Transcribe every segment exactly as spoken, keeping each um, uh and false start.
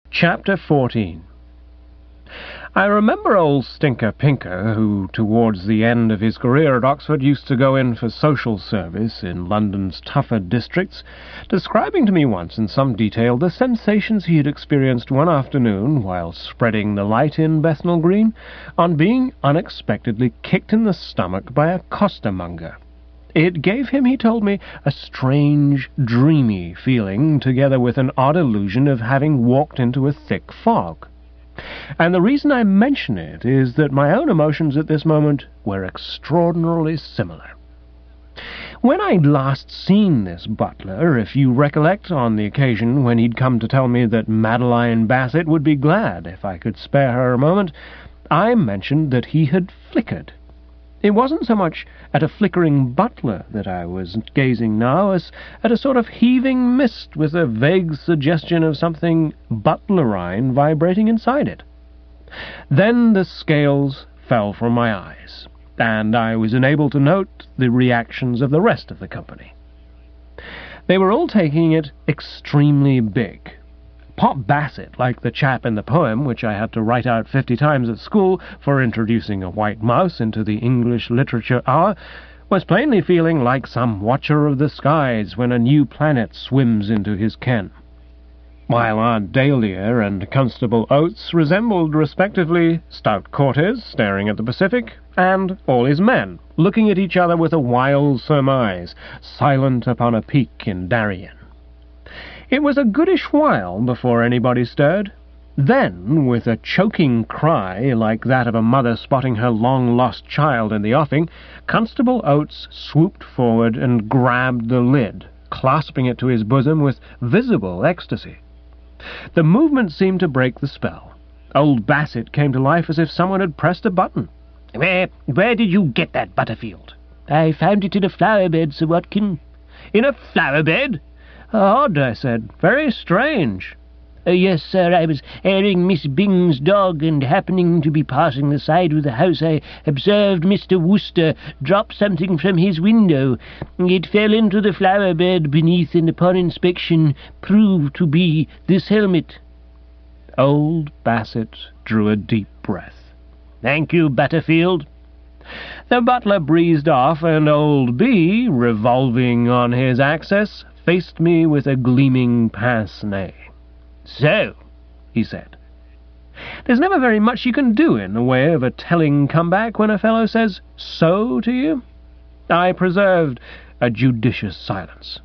Chapter fourteen. I remember old Stinker Pinker, who, towards the end of his career at Oxford, used to go in for social service in London's tougher districts, describing to me once in some detail the sensations he had experienced one afternoon while spreading the light in Bethnal Green on being unexpectedly kicked in the stomach by a costermonger. It gave him, he told me, a strange, dreamy feeling, together with an odd illusion of having walked into a thick fog. And the reason I mention it is that my own emotions at this moment were extraordinarily similar. When I'd last seen this butler, if you recollect, on the occasion when he'd come to tell me that Madeline Bassett would be glad if I could spare her a moment, I mentioned that he had flickered. It wasn't so much at a flickering butler that I was gazing now as at a sort of heaving mist with a vague suggestion of something butlerine vibrating inside it. Then the scales fell from my eyes, and I was enabled to note the reactions of the rest of the company. They were all taking it extremely big. Pop Bassett, like the chap in the poem which I had to write out fifty times at school for introducing a white mouse into the English literature hour, was plainly feeling like some watcher of the skies when a new planet swims into his ken, while Aunt Dahlia and Constable Oates resembled, respectively, stout Cortez staring at the Pacific, and all his men looking at each other with a wild surmise, silent upon a peak in Darien. It was a goodish while before anybody stirred. Then, with a choking cry like that of a mother spotting her long-lost child in the offing, Constable Oates swooped forward and grabbed the lid, clasping it to his bosom with visible ecstasy. The movement seemed to break the spell. Old Bassett came to life as if someone had pressed a button. Where, where did you get that, Butterfield? I found it in a flower-bed, Sir Watkin. In a flower-bed? Odd, I said. Very strange. Uh, yes, sir, I was airing Miss Bing's dog, and happening to be passing the side of the house, I observed Mister Wooster drop something from his window. It fell into the flower-bed beneath, and upon inspection proved to be this helmet. Old Bassett drew a deep breath. Thank you, Butterfield. The butler breezed off, and old B, revolving on his axis, faced me with a gleaming pince-nez. So, he said, there's never very much you can do in the way of a telling comeback when a fellow says so to you. I preserved a judicious silence.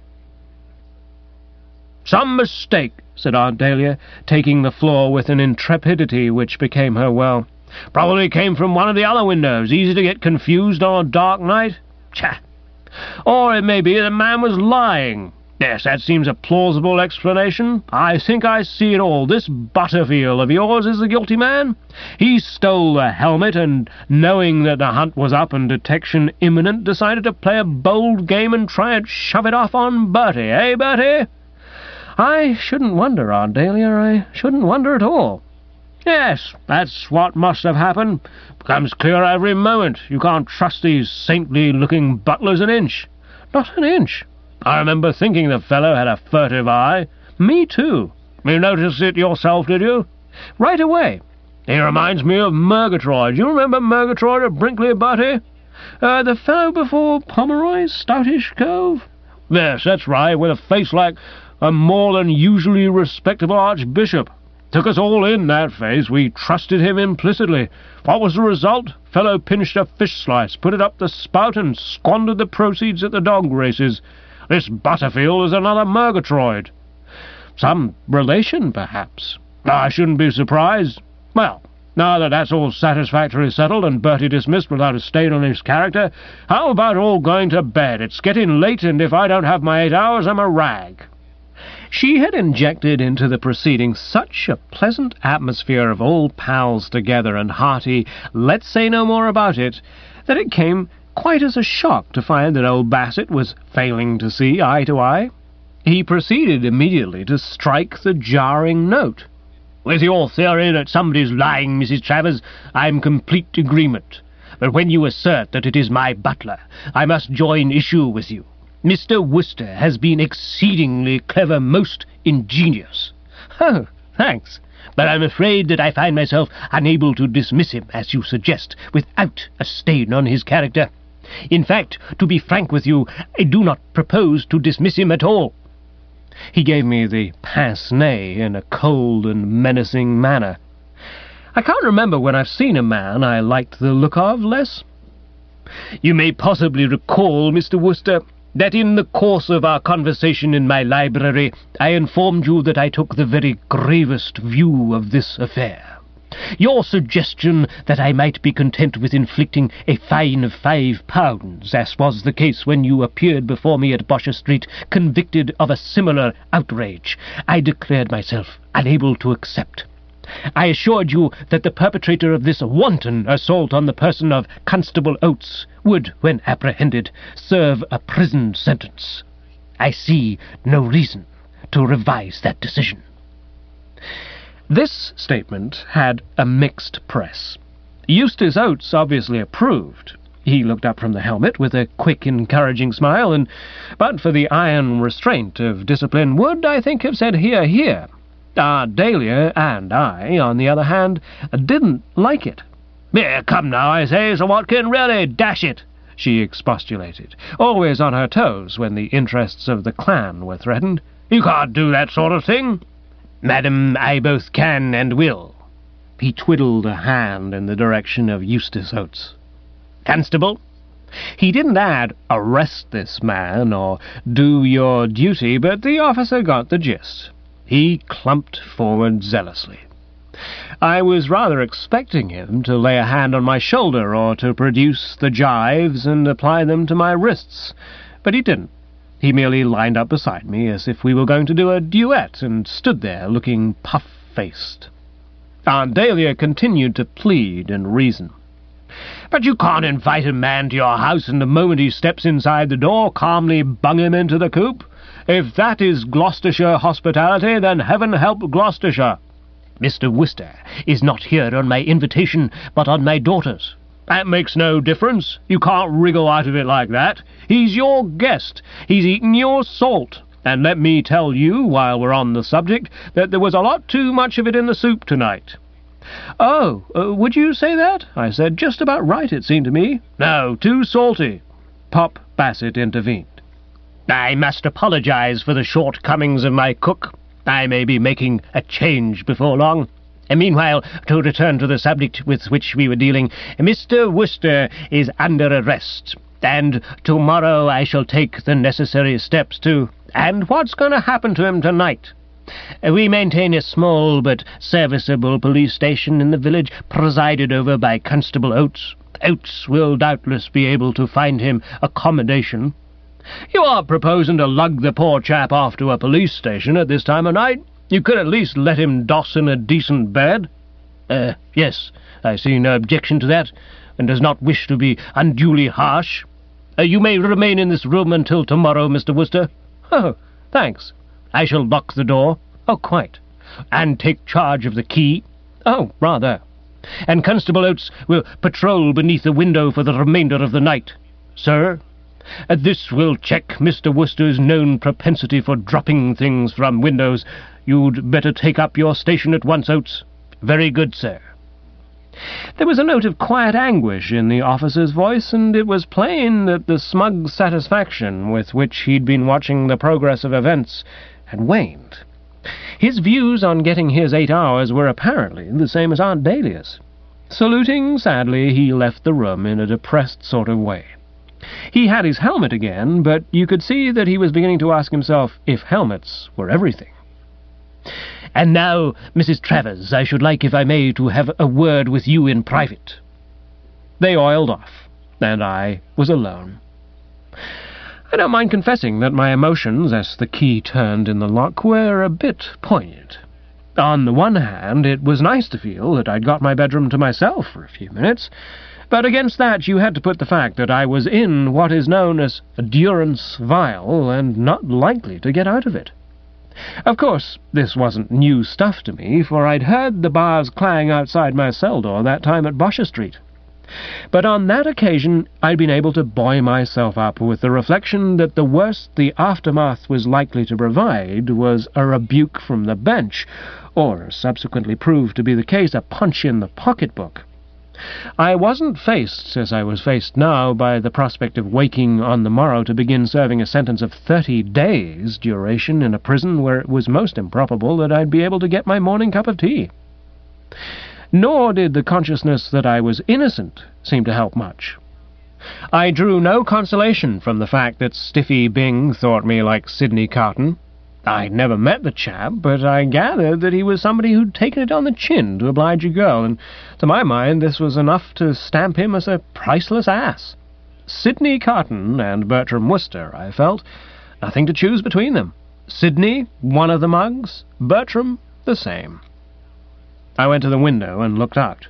Some mistake, said Aunt Dahlia, taking the floor with an intrepidity which became her well. Probably came from one of the other windows. Easy to get confused on a dark night. Tcha! Or it may be the man was lying. Yes, that seems a plausible explanation. I think I see it all. This Butterfield of yours is the guilty man. He stole the helmet, and, knowing that the hunt was up and detection imminent, decided to play a bold game and try and shove it off on Bertie. Eh, Bertie? I shouldn't wonder, Aunt Dahlia. I shouldn't wonder at all. Yes, that's what must have happened. Becomes clearer every moment. You can't trust these saintly-looking butlers an inch. Not an inch. I remember thinking the fellow had a furtive eye. Me too. You noticed it yourself, did you? Right away. He reminds me of Murgatroyd. You remember Murgatroyd at Brinkley, Bertie? Uh, the fellow before Pomeroy's stoutish cove? Yes, that's right, with a face like a more than usually respectable archbishop. Took us all in, that face. We trusted him implicitly. What was the result? Fellow pinched a fish slice, put it up the spout, and squandered the proceeds at the dog races. This Butterfield is another Murgatroyd. Some relation, perhaps. I shouldn't be surprised. Well, now that that's all satisfactorily settled and Bertie dismissed without a stain on his character, how about all going to bed? It's getting late, and if I don't have my eight hours, I'm a rag. She had injected into the proceedings such a pleasant atmosphere of old pals together and hearty let's say no more about it, that it came quite as a shock to find that old Bassett was failing to see eye to eye. He proceeded immediately to strike the jarring note. With your theory that somebody's lying, Missus Travers, I'm complete agreement. But when you assert that it is my butler, I must join issue with you. Mister Wooster has been exceedingly clever, most ingenious. Oh, thanks. but I'm afraid that I find myself unable to dismiss him, as you suggest, without a stain on his character. In fact, to be frank with you, I do not propose to dismiss him at all." He gave me the pince-nez in a cold and menacing manner. I can't remember when I've seen a man I liked the look of less. "You may possibly recall, Mister Wooster, that in the course of our conversation in my library I informed you that I took the very gravest view of this affair. Your suggestion that I might be content with inflicting a fine of five pounds, as was the case when you appeared before me at Bosher Street, convicted of a similar outrage, I declared myself unable to accept. I assured you that the perpetrator of this wanton assault on the person of Constable Oates would, when apprehended, serve a prison sentence. I see no reason to revise that decision." This statement had a mixed press. Eustace Oates obviously approved. He looked up from the helmet with a quick, encouraging smile, and, but for the iron restraint of discipline, would, I think, have said, "Hear, hear." Aunt Dahlia and I, on the other hand, didn't like it. "Here, come now, I say, Sir Watkin, really, dash it," she expostulated, always on her toes when the interests of the clan were threatened. "You can't do that sort of thing." "Madam, I both can and will." He twiddled a hand in the direction of Eustace Oates. "Constable." He didn't add, "Arrest this man," or "Do your duty," but the officer got the gist. He clumped forward zealously. I was rather expecting him to lay a hand on my shoulder or to produce the gyves and apply them to my wrists, but he didn't. He merely lined up beside me as if we were going to do a duet and stood there looking puff-faced. Aunt Dahlia continued to plead and reason. "But you can't invite a man to your house and the moment he steps inside the door calmly bung him into the coop. If that is Gloucestershire hospitality, then heaven help Gloucestershire." "Mister Wooster is not here on my invitation, but on my daughter's." That makes no difference. You can't wriggle out of it like that. He's your guest. He's eaten your salt. And let me tell you, while we're on the subject, that there was a lot too much of it in the soup tonight. Oh, uh, would you say that? I said, just about right, it seemed to me. No, too salty. Pop Bassett intervened. I must apologize for the shortcomings of my cook. I may be making a change before long. And meanwhile, to return to the subject with which we were dealing, Mister Wooster is under arrest, and tomorrow I shall take the necessary steps to... And what's going to happen to him tonight? We maintain a small but serviceable police station in the village, presided over by Constable Oates. Oates will doubtless be able to find him accommodation. You are proposing to lug the poor chap off to a police station at this time of night? You could at least let him doss in a decent bed. Uh, yes, I see no objection to that, and does not wish to be unduly harsh. Uh, you may remain in this room until tomorrow, Mister Wooster. Oh, thanks. I shall lock the door. Oh, quite. And take charge of the key. Oh, rather. And Constable Oates will patrol beneath the window for the remainder of the night. Sir, uh, this will check Mister Wooster's known propensity for dropping things from windows. You'd better take up your station at once, Oates. Very good, sir. There was a note of quiet anguish in the officer's voice, and it was plain that the smug satisfaction with which he'd been watching the progress of events had waned. His views on getting his eight hours were apparently the same as Aunt Dahlia's. Saluting sadly, he left the room in a depressed sort of way. He had his helmet again, but you could see that he was beginning to ask himself if helmets were everything. And now, Missus Travers, I should like, if I may, to have a word with you in private. They oiled off, and I was alone. I don't mind confessing that my emotions, as the key turned in the lock, were a bit poignant. On the one hand, it was nice to feel that I'd got my bedroom to myself for a few minutes, but against that you had to put the fact that I was in what is known as durance vile and not likely to get out of it. Of course, this wasn't new stuff to me, for I'd heard the bars clang outside my cell door that time at Bosher Street. But on that occasion I'd been able to buoy myself up with the reflection that the worst the aftermath was likely to provide was a rebuke from the bench, or, subsequently proved to be the case, a punch in the pocketbook. I wasn't faced, as I was faced now, by the prospect of waking on the morrow to begin serving a sentence of thirty days' duration in a prison where it was most improbable that I'd be able to get my morning cup of tea. Nor did the consciousness that I was innocent seem to help much. I drew no consolation from the fact that Stiffy Byng thought me like Sidney Carton. I'd never met the chap, but I gathered that he was somebody who'd taken it on the chin to oblige a girl, and to my mind this was enough to stamp him as a priceless ass. Sidney Carton and Bertram Wooster, I felt. Nothing to choose between them. Sidney, one of the mugs. Bertram, the same. I went to the window and looked out.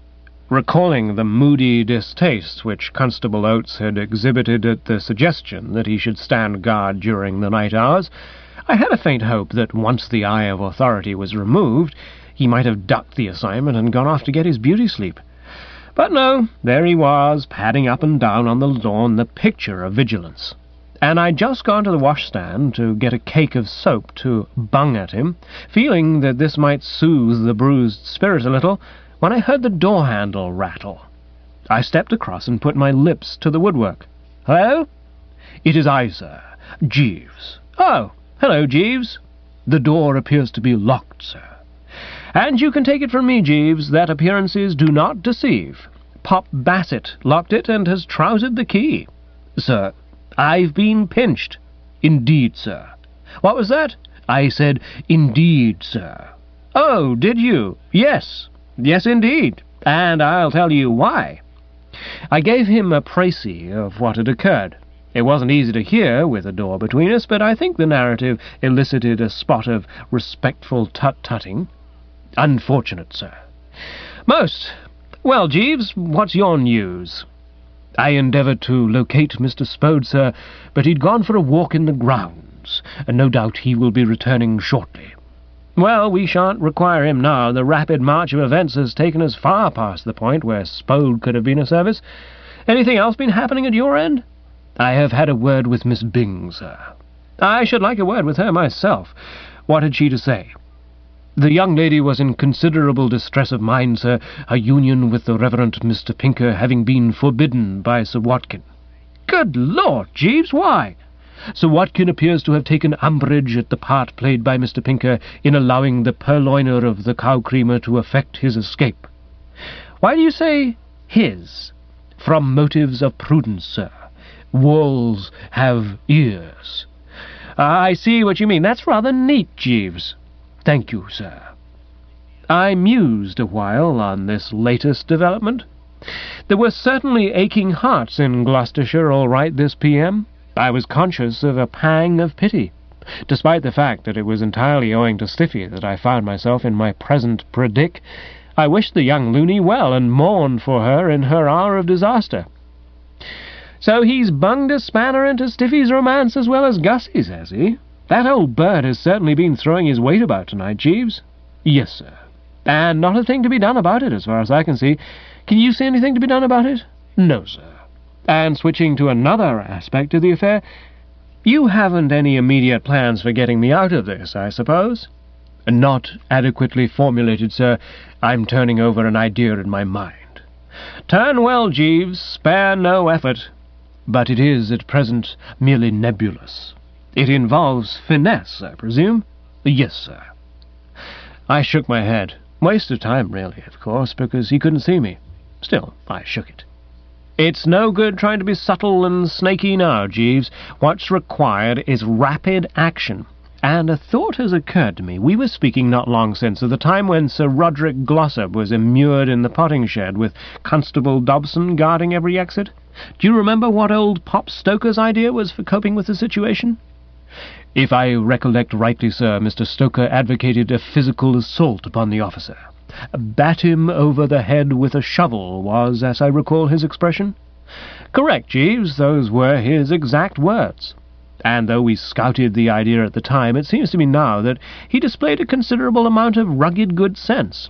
Recalling the moody distaste which Constable Oates had exhibited at the suggestion that he should stand guard during the night hours, I had a faint hope that once the eye of authority was removed, he might have ducked the assignment and gone off to get his beauty sleep. But no, there he was, padding up and down on the lawn, the picture of vigilance. And I'd just gone to the washstand to get a cake of soap to bung at him, feeling that this might soothe the bruised spirit a little, when I heard the door-handle rattle. I stepped across and put my lips to the woodwork. "Hello?" "It is I, sir. Jeeves." "Oh, hello, Jeeves." "The door appears to be locked, sir." "And you can take it from me, Jeeves, that appearances do not deceive. Pop Bassett locked it and has trousered the key." "Sir, I've been pinched." "Indeed, sir." "What was that?" "I said, indeed, sir." "Oh, did you?" "Yes. Yes, indeed. And I'll tell you why." I gave him a précis of what had occurred. It wasn't easy to hear with a door between us, but I think the narrative elicited a spot of respectful tut-tutting. "Unfortunate, sir." "Most. Well, Jeeves, what's your news?" "I endeavoured to locate Mister Spode, sir, but he'd gone for a walk in the grounds, and no doubt he will be returning shortly." "Well, we shan't require him now. The rapid march of events has taken us far past the point where Spode could have been of service. Anything else been happening at your end?" "I have had a word with Miss Byng, sir." "I should like a word with her myself. What had she to say?" "The young lady was in considerable distress of mind, sir, her union with the Reverend Mister Pinker having been forbidden by Sir Watkin." "Good Lord, Jeeves, why?" "Sir Watkin appears to have taken umbrage at the part played by Mister Pinker in allowing the purloiner of the cow-creamer to effect his escape." "Why do you say his?" "From motives of prudence, sir. Walls have ears." "I see what you mean. That's rather neat, Jeeves." "Thank you, sir." I mused a while on this latest development. There were certainly aching hearts in Gloucestershire all right this P M I was conscious of a pang of pity, despite the fact that it was entirely owing to Stiffy that I found myself in my present predic. I wished the young loony well, and mourned for her in her hour of disaster. "So he's bunged a spanner into Stiffy's romance as well as Gussie's, has he? That old bird has certainly been throwing his weight about tonight, Jeeves." "Yes, sir." "And not a thing to be done about it, as far as I can see. Can you see anything to be done about it?" "No, sir." "And switching to another aspect of the affair, you haven't any immediate plans for getting me out of this, I suppose?" "Not adequately formulated, sir. I'm turning over an idea in my mind." "Turn well, Jeeves. Spare no effort." "But it is, at present, merely nebulous." "It involves finesse, I presume?" "Yes, sir." I shook my head. Waste of time, really, of course, because he couldn't see me. Still, I shook it. "It's no good trying to be subtle and snaky now, Jeeves. What's required is rapid action. And a thought has occurred to me. We were speaking not long since of the time when Sir Roderick Glossop was immured in the potting shed with Constable Dobson guarding every exit. Do you remember what old Pop Stoker's idea was for coping with the situation?" "If I recollect rightly, sir, Mister Stoker advocated a physical assault upon the officer. Bat him over the head with a shovel was, as I recall, his expression." "Correct, Jeeves. Those were his exact words. And though we scouted the idea at the time, it seems to me now that he displayed a considerable amount of rugged good sense.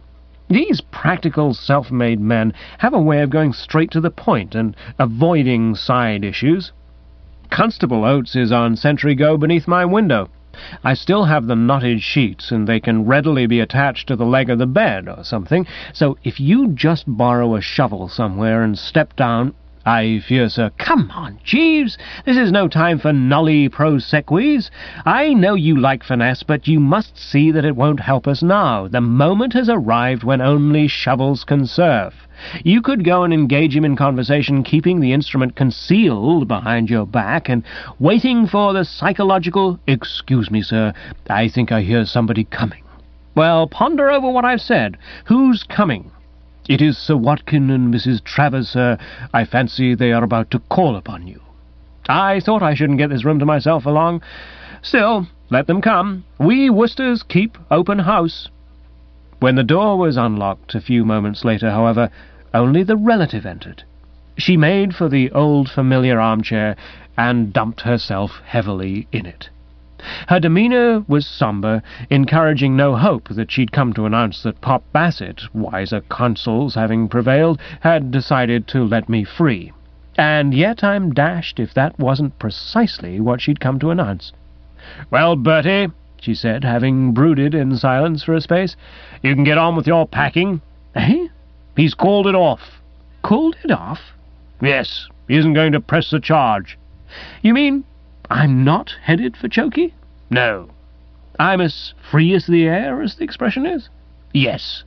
These practical, self-made men have a way of going straight to the point and avoiding side issues. Constable Oates is on sentry go beneath my window. I still have the knotted sheets, and they can readily be attached to the leg of the bed or something, so if you just borrow a shovel somewhere and step down— I fear, sir— Come on, Jeeves, this is no time for nulli pro sequis. I know you like finesse, but you must see that it won't help us now. The moment has arrived when only shovels can serve. You could go and engage him in conversation, keeping the instrument concealed behind your back and waiting for the psychological— Excuse me, sir, I think I hear somebody coming. Well, ponder over what I've said. Who's coming? It is Sir Watkin and Missus Travers, sir. I fancy they are about to call upon you. I thought I shouldn't get this room to myself for long. Still, let them come. We Worcesters keep open house. When the door was unlocked a few moments later, however, only the relative entered. She made for the old familiar armchair and dumped herself heavily in it. Her demeanour was sombre, encouraging no hope that she'd come to announce that Pop Bassett, wiser counsels having prevailed, had decided to let me free. And yet I'm dashed if that wasn't precisely what she'd come to announce. "Well, Bertie," she said, having brooded in silence for a space, "you can get on with your packing." "Eh? He's called it off." "Called it off?" "Yes, he isn't going to press the charge." "You mean I'm not headed for Chokey?" "No." "I'm as free as the air, as the expression is?" "Yes."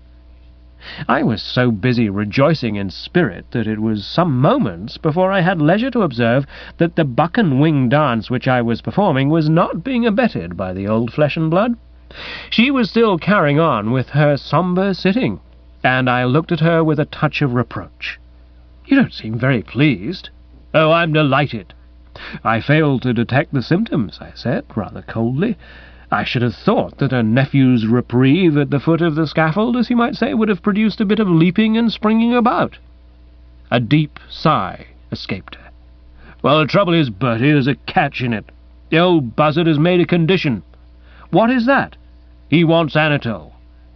I was so busy rejoicing in spirit that it was some moments before I had leisure to observe that the buck and wing dance which I was performing was not being abetted by the old flesh and blood. She was still carrying on with her sombre sitting, and I looked at her with a touch of reproach. "You don't seem very pleased." "Oh, I'm delighted." "I fail to detect the symptoms," I said, rather coldly. I should have thought that a nephew's reprieve at the foot of the scaffold, as you might say, would have produced a bit of leaping and springing about. A deep sigh escaped her. "Well, the trouble is, Bertie, there's a catch in it. The old buzzard has made a condition." "What is that?" "He wants Anatole."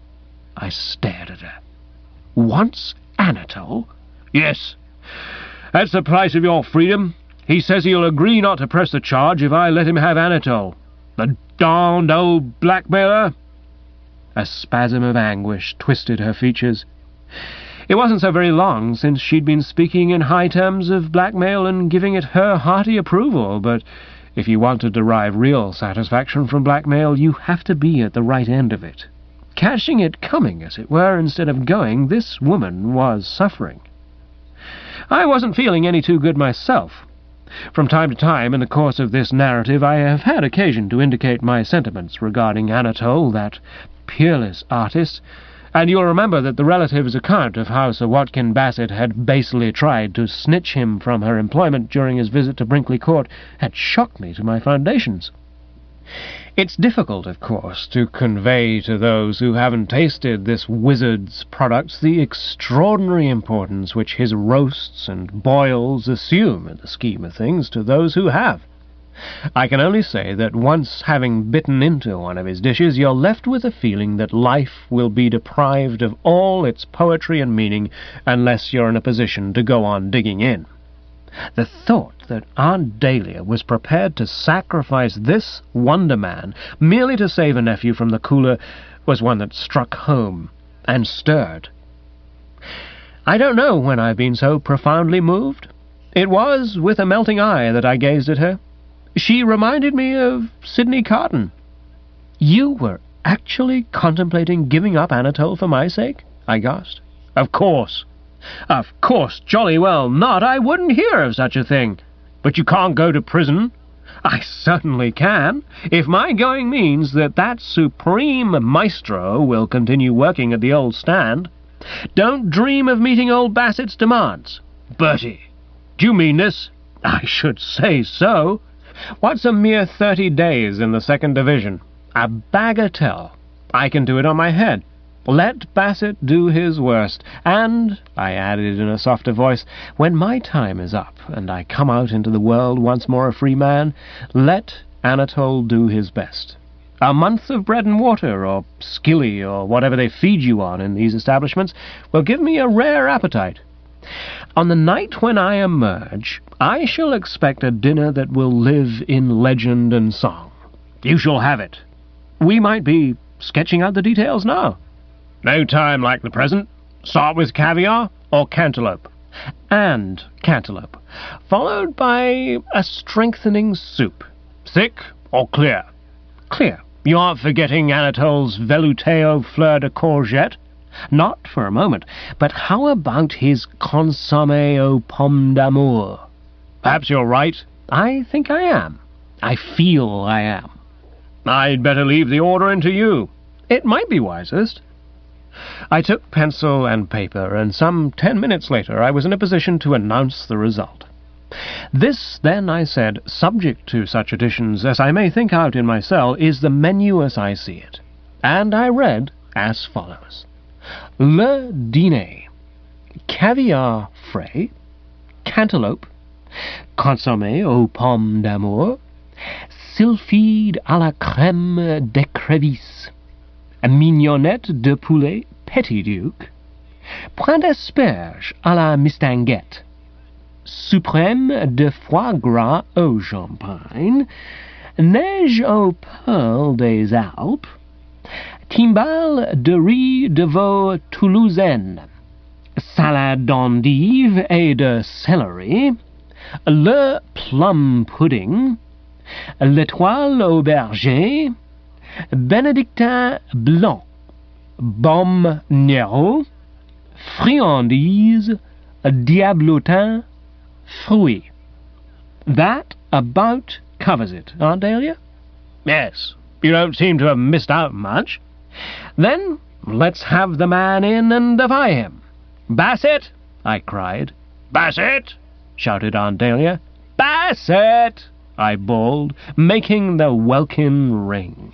I stared at her. "Wants Anatole?" "Yes. That's the price of your freedom. He says he'll agree not to press the charge if I let him have Anatole. The darned old blackmailer!" A spasm of anguish twisted her features. It wasn't so very long since she'd been speaking in high terms of blackmail and giving it her hearty approval, but if you want to derive real satisfaction from blackmail, you have to be at the right end of it. Catching it coming, as it were, instead of going, this woman was suffering. I wasn't feeling any too good myself. From time to time in the course of this narrative I have had occasion to indicate my sentiments regarding Anatole, that peerless artist, and you'll remember that the relative's account of how Sir Watkin Bassett had basely tried to snitch him from her employment during his visit to Brinkley Court had shocked me to my foundations. It's difficult, of course, to convey to those who haven't tasted this wizard's products the extraordinary importance which his roasts and boils assume in the scheme of things to those who have. I can only say that once having bitten into one of his dishes, you're left with a feeling that life will be deprived of all its poetry and meaning unless you're in a position to go on digging in. The thought that Aunt Dahlia was prepared to sacrifice this wonder man merely to save a nephew from the cooler was one that struck home and stirred. I don't know when I've been so profoundly moved. It was with a melting eye that I gazed at her. She reminded me of Sidney Carton. "You were actually contemplating giving up Anatole for my sake?" I gasped. "Of course. Of course, jolly well not. I wouldn't hear of such a thing. But you can't go to prison." "I certainly can, if my going means that that supreme maestro will continue working at the old stand. Don't dream of meeting old Bassett's demands." "Bertie, do you mean this?" "I should say so. What's a mere thirty days in the second division? A bagatelle. I can do it on my head. Let Bassett do his worst, and," I added in a softer voice, "when my time is up, and I come out into the world once more a free man, let Anatole do his best. A month of bread and water, or skilly, or whatever they feed you on in these establishments, will give me a rare appetite. On the night when I emerge, I shall expect a dinner that will live in legend and song. You shall have it. We might be sketching out the details now. No time like the present. Start with caviar or cantaloupe. And cantaloupe, followed by a strengthening soup. Thick or clear? Clear. You aren't forgetting Anatole's velouté au fleur de courgette? Not for a moment. But how about his consommé aux pommes d'amour? Perhaps you're right. I think I am. I feel I am. I'd better leave the ordering to you. It might be wisest. I took pencil and paper, and some ten minutes later I was in a position to announce the result. This, then, I said, subject to such additions as I may think out in my cell, is the menu as I see it. And I read as follows. Le dîner. Caviar frais, cantaloupe, consommé aux pommes d'amour, sylphide à la crème d'écrevisse, mignonnette de poulet petit duc, point d'asperges à la mistinguette, suprême de foie gras au champagne, neige aux perles des Alpes, timbales de riz de veau toulousaine, salade d'endives et de céleri, le plum pudding, l'étoile au berger, bénédictin blanc, baume Nero, friandises, diablotin, fruits. That about covers it, Aunt Dahlia? Yes. You don't seem to have missed out much. Then let's have the man in and defy him. Bassett! I cried. Bassett! Shouted Aunt Dahlia. Bassett! I bawled, making the welkin ring.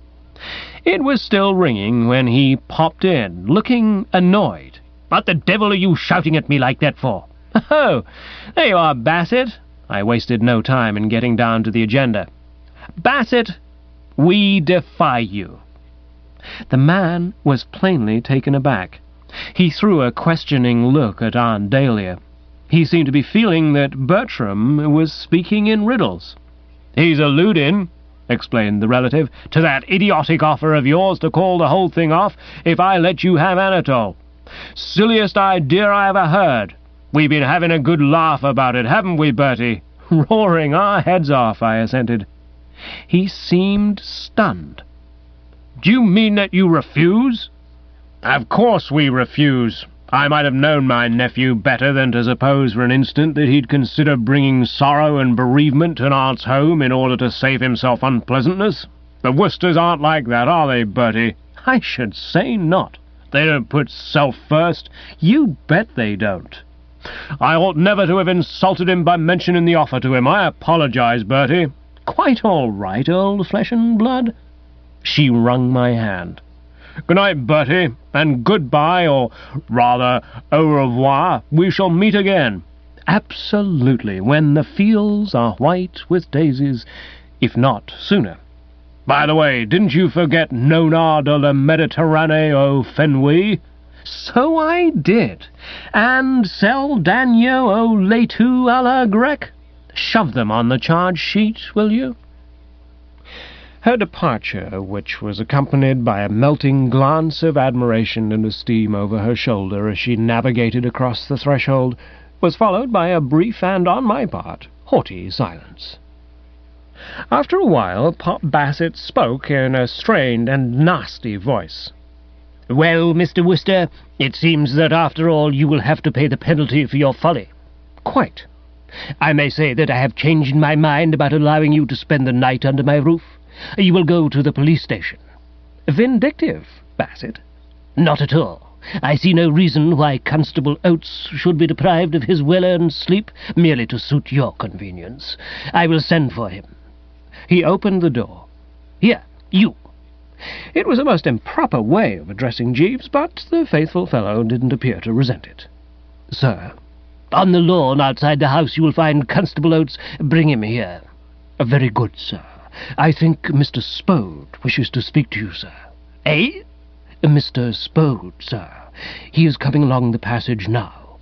It was still ringing when he popped in, looking annoyed. What the devil are you shouting at me like that for? Oh, there you are, Bassett. I wasted no time in getting down to the agenda. Bassett, we defy you. The man was plainly taken aback. He threw a questioning look at Aunt Dahlia. He seemed to be feeling that Bertram was speaking in riddles. He's alluding, explained the relative, to that idiotic offer of yours to call the whole thing off if I let you have Anatole. Silliest idea I ever heard. We've been having a good laugh about it, haven't we, Bertie? Roaring our heads off, I assented. He seemed stunned. Do you mean that you refuse? Of course we refuse. I might have known my nephew better than to suppose for an instant that he'd consider bringing sorrow and bereavement to an aunt's home in order to save himself unpleasantness. The Woosters aren't like that, are they, Bertie? I should say not. They don't put self first. You bet they don't. I ought never to have insulted him by mentioning the offer to him. I apologize, Bertie. Quite all right, old flesh and blood. She wrung my hand. Good night, Bertie, and goodbye, or rather, au revoir. We shall meet again. Absolutely, when the fields are white with daisies, if not sooner. By the way, didn't you forget Nona de la Méditerranée au Fenouil? So I did. And Sel d'Agneau au Laitue à la Grecque? Shove them on the charge sheet, will you? Her departure, which was accompanied by a melting glance of admiration and esteem over her shoulder as she navigated across the threshold, was followed by a brief and, on my part, haughty silence. After a while, Pop Bassett spoke in a strained and nasty voice. "Well, Mister Wooster, it seems that after all you will have to pay the penalty for your folly." "Quite. I may say that I have changed my mind about allowing you to spend the night under my roof. You will go to the police station." "Vindictive, Bassett." "Not at all. I see no reason why Constable Oates should be deprived of his well-earned sleep merely to suit your convenience. I will send for him." He opened the door. "Here, you." It was a most improper way of addressing Jeeves, but the faithful fellow didn't appear to resent it. "Sir." "On the lawn outside the house you will find Constable Oates. Bring him here." "Very good, sir. I think Mister Spode wishes to speak to you, sir. Eh? Mister Spode, sir. He is coming along the passage now."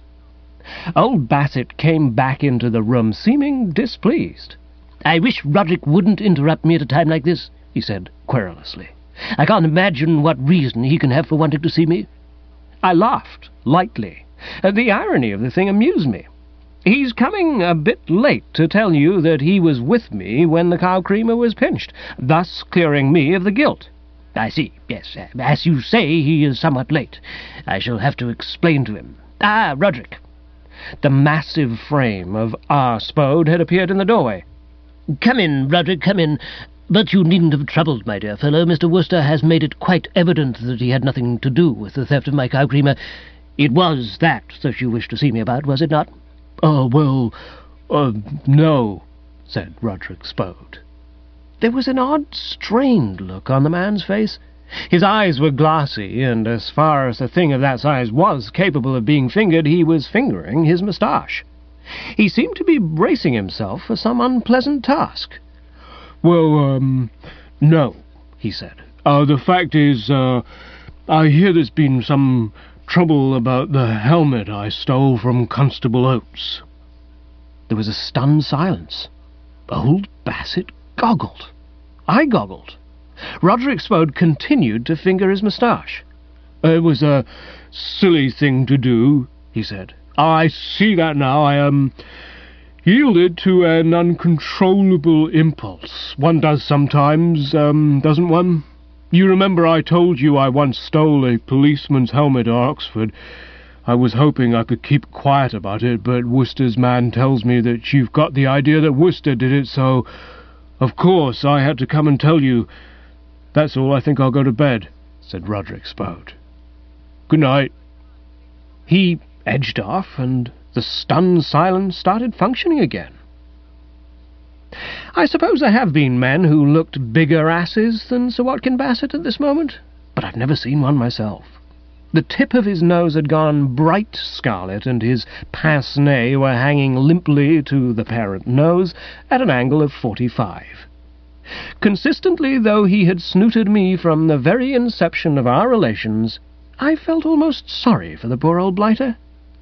Old Bassett came back into the room, seeming displeased. "I wish Roderick wouldn't interrupt me at a time like this," he said querulously. "I can't imagine what reason he can have for wanting to see me." I laughed lightly. The irony of the thing amused me. "He's coming a bit late to tell you that he was with me when the cow creamer was pinched, thus clearing me of the guilt." "I see, yes. As you say, he is somewhat late. I shall have to explain to him. Ah, Roderick." The massive frame of R. Spode had appeared in the doorway. "Come in, Roderick, come in. But you needn't have troubled, my dear fellow. Mister Wooster has made it quite evident that he had nothing to do with the theft of my cow creamer. It was that that you wished to see me about, was it not?" "Oh, well, uh, no," said Roderick Spode. There was an odd, strained look on the man's face. His eyes were glassy, and as far as a thing of that size was capable of being fingered, he was fingering his moustache. He seemed to be bracing himself for some unpleasant task. "Well, um, no," he said. Uh, the fact is, uh, I hear there's been some trouble about the helmet I stole from Constable Oates." There was a stunned silence. Old Bassett goggled. I goggled. Roderick Spode continued to finger his moustache. "It was a silly thing to do," he said. "I see that now. I, um, yielded to an uncontrollable impulse. One does sometimes, um, doesn't one? You remember I told you I once stole a policeman's helmet at Oxford. I was hoping I could keep quiet about it, but Wooster's man tells me that you've got the idea that Wooster did it, so, of course, I had to come and tell you. That's all. I think I'll go to bed," said Roderick Spode. "Good night." He edged off, and the stunned silence started functioning again. I suppose there have been men who looked bigger asses than Sir Watkin Bassett at this moment, but I've never seen one myself. The tip of his nose had gone bright scarlet, and his pince-nez were hanging limply to the parent nose at an angle of forty-five. Consistently though he had snooted me from the very inception of our relations, I felt almost sorry for the poor old blighter.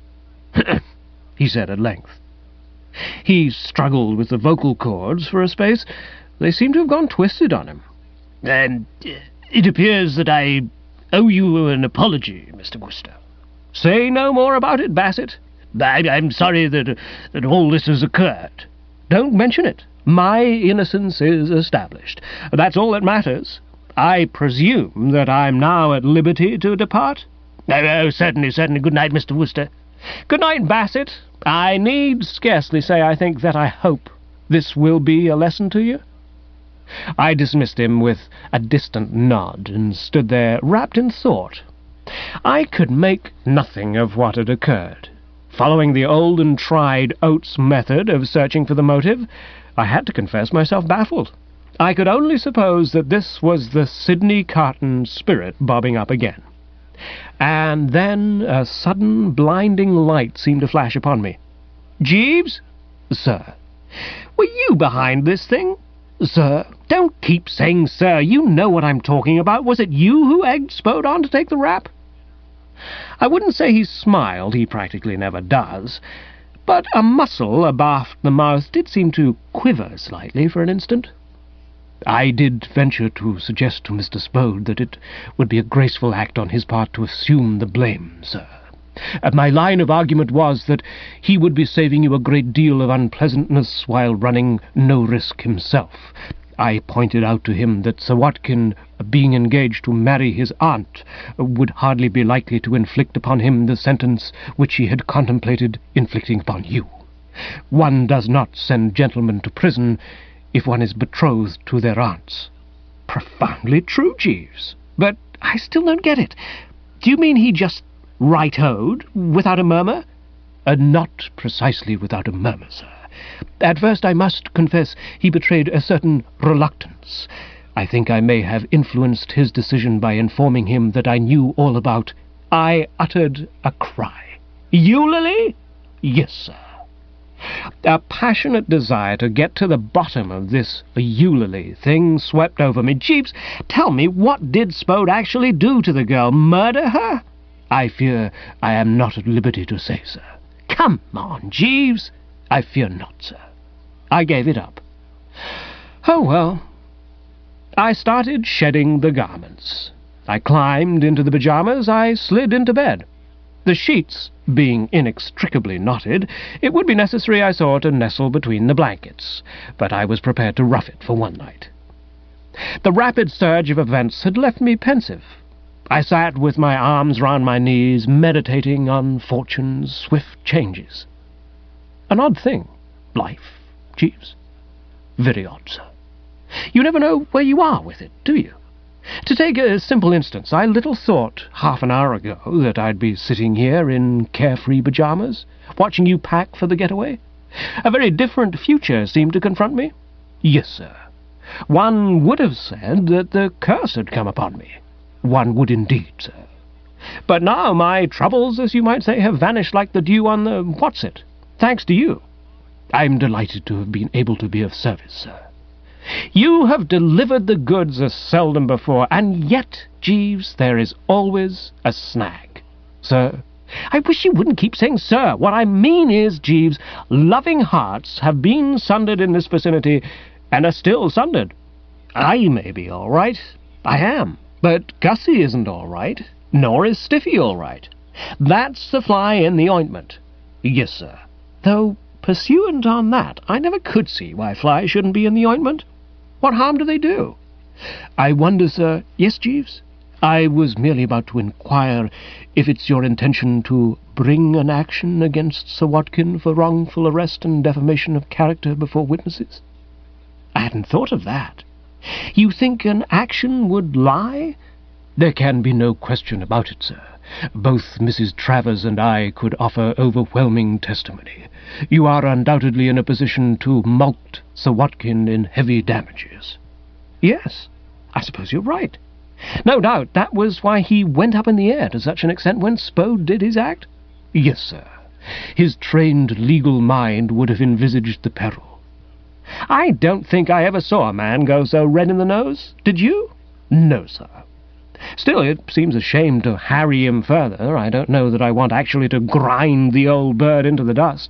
He said at length. He struggled with the vocal cords for a space. They seemed to have gone twisted on him. "And uh, it appears that I owe you an apology, Mister Wooster." "Say no more about it, Bassett." I, I'm sorry that, that all this has occurred." "Don't mention it. My innocence is established. That's all that matters. I presume that I'm now at liberty to depart?" "Oh, oh certainly, certainly. Good night, Mister Wooster." "Good night, Bassett. I need scarcely say I think that I hope this will be a lesson to you." I dismissed him with a distant nod, and stood there wrapped in thought. I could make nothing of what had occurred. Following the old and tried Oates method of searching for the motive, I had to confess myself baffled. I could only suppose that this was the Sidney Carton spirit bobbing up again. And then a sudden blinding light seemed to flash upon me. "Jeeves?" "Sir." "Were you behind this thing?" "Sir." "Don't keep saying sir. You know what I'm talking about. Was it you who egged Spode on to take the rap?" I wouldn't say he smiled. He practically never does. But a muscle abaft the mouth did seem to quiver slightly for an instant. "I did venture to suggest to Mister Spode that it would be a graceful act on his part to assume the blame, sir. Uh, my line of argument was that he would be saving you a great deal of unpleasantness while running no risk himself. I pointed out to him that Sir Watkin, being engaged to marry his aunt, would hardly be likely to inflict upon him the sentence which he had contemplated inflicting upon you. One does not send gentlemen to prison if one is betrothed to their aunts." "Profoundly true, Jeeves. But I still don't get it. Do you mean he just right-hoed, without a murmur?" Uh, "Not precisely without a murmur, sir. At first, I must confess, he betrayed a certain reluctance. I think I may have influenced his decision by informing him that I knew all about—" I uttered a cry. "You, Lily?" "Yes, sir." A passionate desire to get to the bottom of this Eulalie thing swept over me. Jeeves, tell me, what did Spode actually do to the girl? Murder her? I fear I am not at liberty to say, sir. Come on, Jeeves. I fear not, sir. I gave it up. Oh, well. I started shedding the garments. I climbed into the pyjamas. I slid into bed. The sheets being inextricably knotted, it would be necessary, I saw, to nestle between the blankets, but I was prepared to rough it for one night. The rapid surge of events had left me pensive. I sat with my arms round my knees, meditating on fortune's swift changes. An odd thing, life, Jeeves. Very odd, sir. You never know where you are with it, do you? To take a simple instance, I little thought half an hour ago that I'd be sitting here in carefree pyjamas, watching you pack for the getaway. A very different future seemed to confront me. Yes, sir. One would have said that the curse had come upon me. One would indeed, sir. But now my troubles, as you might say, have vanished like the dew on the what's-it, thanks to you. I'm delighted to have been able to be of service, sir. You have delivered the goods as seldom before, and yet, Jeeves, there is always a snag. Sir, I wish you wouldn't keep saying sir. What I mean is, Jeeves, loving hearts have been sundered in this vicinity, and are still sundered. I may be all right. I am. But Gussie isn't all right, nor is Stiffy all right. That's the fly in the ointment. Yes, sir. Though, pursuant on that, I never could see why flies shouldn't be in the ointment. What harm do they do? I wonder, sir... Yes, Jeeves? I was merely about to inquire if it's your intention to bring an action against Sir Watkin for wrongful arrest and defamation of character before witnesses. I hadn't thought of that. You think an action would lie? There can be no question about it, sir. Both Missus Travers and I could offer overwhelming testimony. You are undoubtedly in a position to mulct Sir Watkin in heavy damages. Yes, I suppose you're right. No doubt that was why he went up in the air to such an extent when Spode did his act. Yes, sir. His trained legal mind would have envisaged the peril. I don't think I ever saw a man go so red in the nose. Did you? No, sir. Still, it seems a shame to harry him further. I don't know that I want actually to grind the old bird into the dust.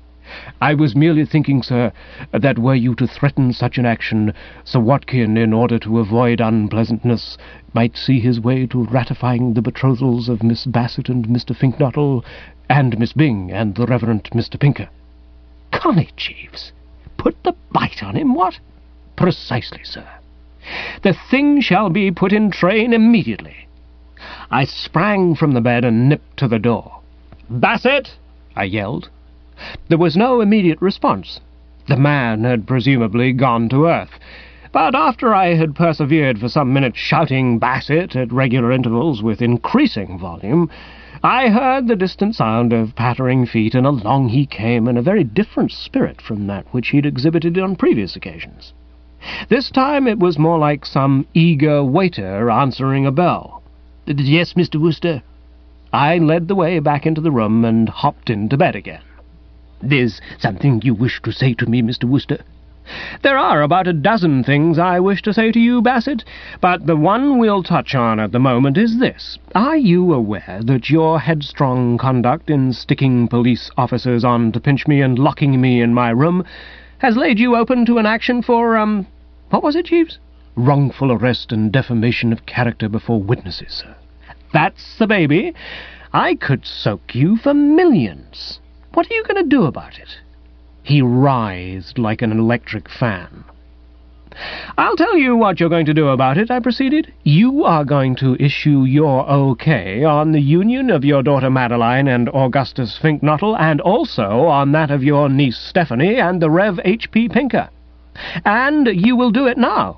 I was merely thinking, sir, that were you to threaten such an action, Sir Watkin, in order to avoid unpleasantness, might see his way to ratifying the betrothals of Miss Bassett and Mister Finknottle, and Miss Byng and the Reverend Mister Pinker. Connie, Jeeves, put the bite on him, what? Precisely, sir. The thing shall be put in train immediately. I sprang from the bed and nipped to the door. "Bassett!" I yelled. There was no immediate response. The man had presumably gone to earth. But after I had persevered for some minutes shouting Bassett at regular intervals with increasing volume, I heard the distant sound of pattering feet, and along he came in a very different spirit from that which he'd exhibited on previous occasions. This time it was more like some eager waiter answering a bell. "Yes, Mister Wooster." I led the way back into the room and hopped into bed again. "There's something you wish to say to me, Mister Wooster?" "There are about a dozen things I wish to say to you, Bassett, but the one we'll touch on at the moment is this. Are you aware that your headstrong conduct in sticking police officers on to pinch me and locking me in my room has laid you open to an action for, um, what was it, Jeeves? Wrongful arrest and defamation of character before witnesses, sir. That's the baby. I could soak you for millions. What are you going to do about it?" He writhed like an electric fan. "I'll tell you what you're going to do about it," I proceeded. "You are going to issue your okay on the union of your daughter Madeline and Augustus Finknottle, and also on that of your niece Stephanie and the Rev H P Pinker. And you will do it now."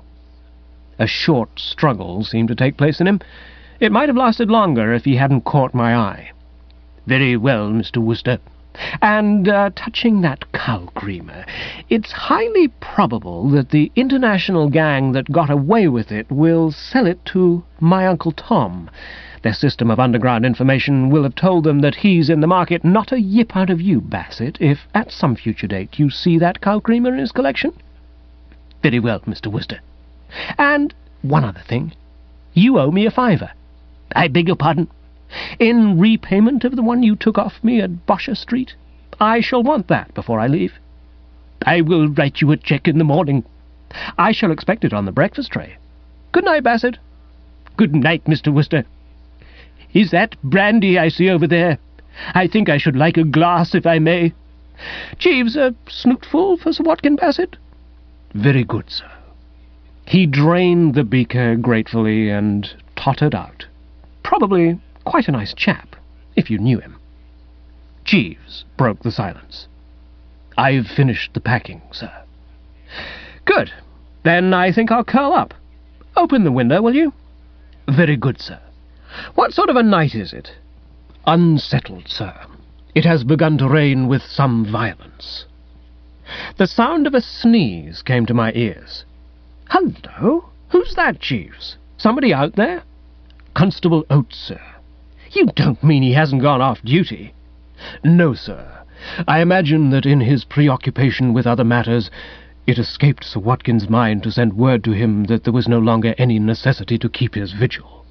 A short struggle seemed to take place in him. It might have lasted longer if he hadn't caught my eye. "Very well, Mister Wooster. And, uh, touching that cow creamer, it's highly probable that the international gang that got away with it will sell it to my Uncle Tom. Their system of underground information will have told them that he's in the market. Not a yip out of you, Bassett, if at some future date you see that cow creamer in his collection. Very well, Mister Wooster. And one other thing. You owe me a fiver. I beg your pardon. In repayment of the one you took off me at Bosher Street. I shall want that before I leave. I will write you a cheque in the morning. I shall expect it on the breakfast tray. Good night, Bassett. Good night, Mister Wooster. Is that brandy I see over there? I think I should like a glass, if I may. Jeeves, a snootful for Sir Watkin Bassett? Very good, sir. He drained the beaker gratefully and tottered out. Probably quite a nice chap, if you knew him. Jeeves broke the silence. I've finished the packing, sir. Good. Then I think I'll curl up. Open the window, will you? Very good, sir. What sort of a night is it? Unsettled, sir. It has begun to rain with some violence. The sound of a sneeze came to my ears. Hello? Who's that, Jeeves? Somebody out there? Constable Oates, sir. You don't mean he hasn't gone off duty? No, sir. I imagine that in his preoccupation with other matters, it escaped Sir Watkin's mind to send word to him that there was no longer any necessity to keep his vigil.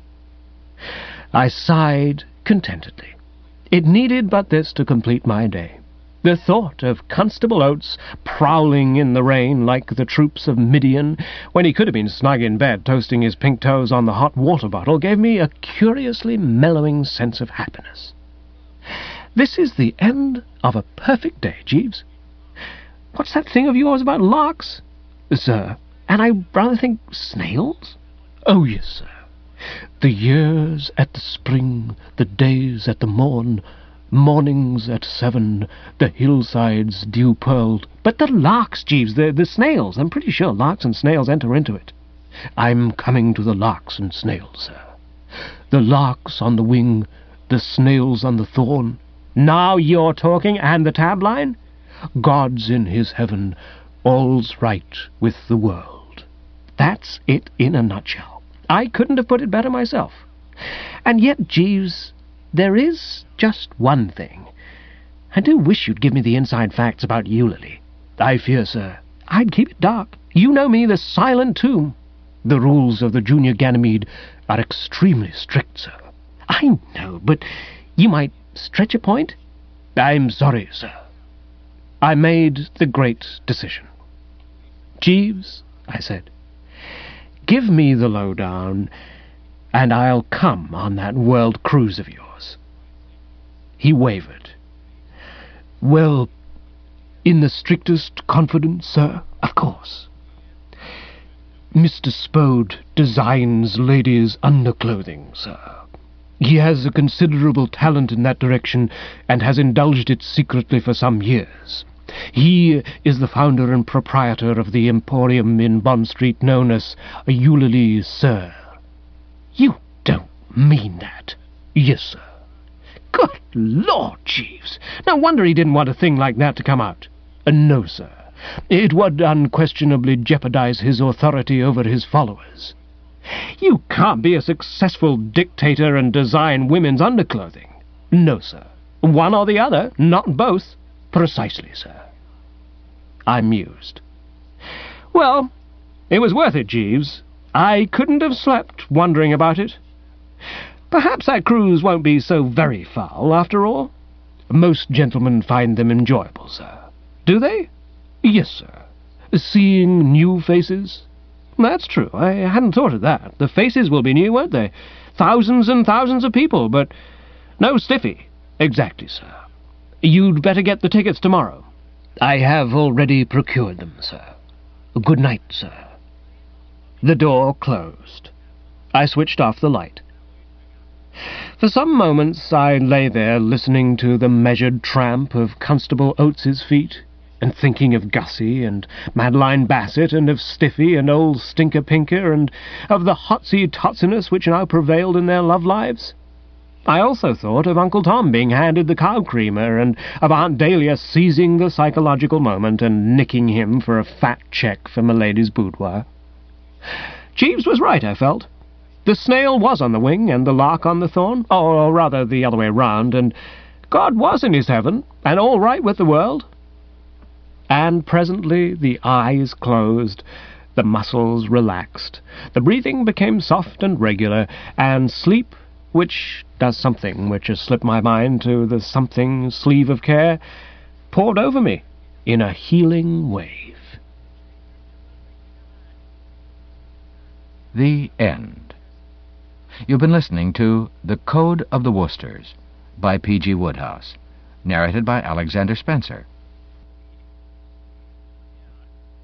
I sighed contentedly. It needed but this to complete my day. The thought of Constable Oates prowling in the rain like the troops of Midian, when he could have been snug in bed toasting his pink toes on the hot water bottle, gave me a curiously mellowing sense of happiness. This is the end of a perfect day, Jeeves. What's that thing of yours about larks? Sir, and I rather think snails? Oh, yes, sir. The years at the spring, the days at the morn, mornings at seven, the hillsides dew-pearled. But the larks, Jeeves, the, the snails. I'm pretty sure larks and snails enter into it. I'm coming to the larks and snails, sir. The larks on the wing, the snails on the thorn. Now you're talking, and the tab line? God's in his heaven, all's right with the world. That's it in a nutshell. I couldn't have put it better myself. And yet, Jeeves, there is just one thing. I do wish you'd give me the inside facts about Eulalie. I fear, sir, I'd keep it dark. You know me, the silent tomb. The rules of the Junior Ganymede are extremely strict, sir. I know, but you might stretch a point? I'm sorry, sir. I made the great decision. Jeeves, I said, give me the lowdown, and I'll come on that world cruise of yours. He wavered. Well, in the strictest confidence, sir, of course. Mister Spode designs ladies' underclothing, sir. He has a considerable talent in that direction, and has indulged it secretly for some years. He is the founder and proprietor of the emporium in Bond Street known as Eulalie, sir. You don't mean that? Yes, sir. Good Lord, Jeeves! No wonder he didn't want a thing like that to come out. Uh, no, sir. It would unquestionably jeopardize his authority over his followers. You can't be a successful dictator and design women's underclothing. No, sir. One or the other, not both. Precisely, sir. I mused. Well, it was worth it, Jeeves. I couldn't have slept wondering about it. Perhaps that cruise won't be so very foul, after all. Most gentlemen find them enjoyable, sir. Do they? Yes, sir. Seeing new faces? That's true. I hadn't thought of that. The faces will be new, won't they? Thousands and thousands of people, but no stiffy. Exactly, sir. You'd better get the tickets tomorrow. I have already procured them, sir. Good night, sir. The door closed. I switched off the light. For some moments I lay there listening to the measured tramp of Constable Oates's feet, and thinking of Gussie and Madeline Bassett, and of Stiffy and old Stinker Pinker, and of the hotsy-totsiness which now prevailed in their love lives. I also thought of Uncle Tom being handed the cow creamer, and of Aunt Dahlia seizing the psychological moment and nicking him for a fat cheque for Milady's boudoir. Jeeves was right, I felt. The snail was on the wing, and the lark on the thorn, or rather the other way round, and God was in his heaven, and all right with the world. And presently the eyes closed, the muscles relaxed, the breathing became soft and regular, and sleep, which does something which has slipped my mind to the something sleeve of care, poured over me in a healing wave. The end. You've been listening to The Code of the Woosters by P G Wodehouse, narrated by Alexander Spencer.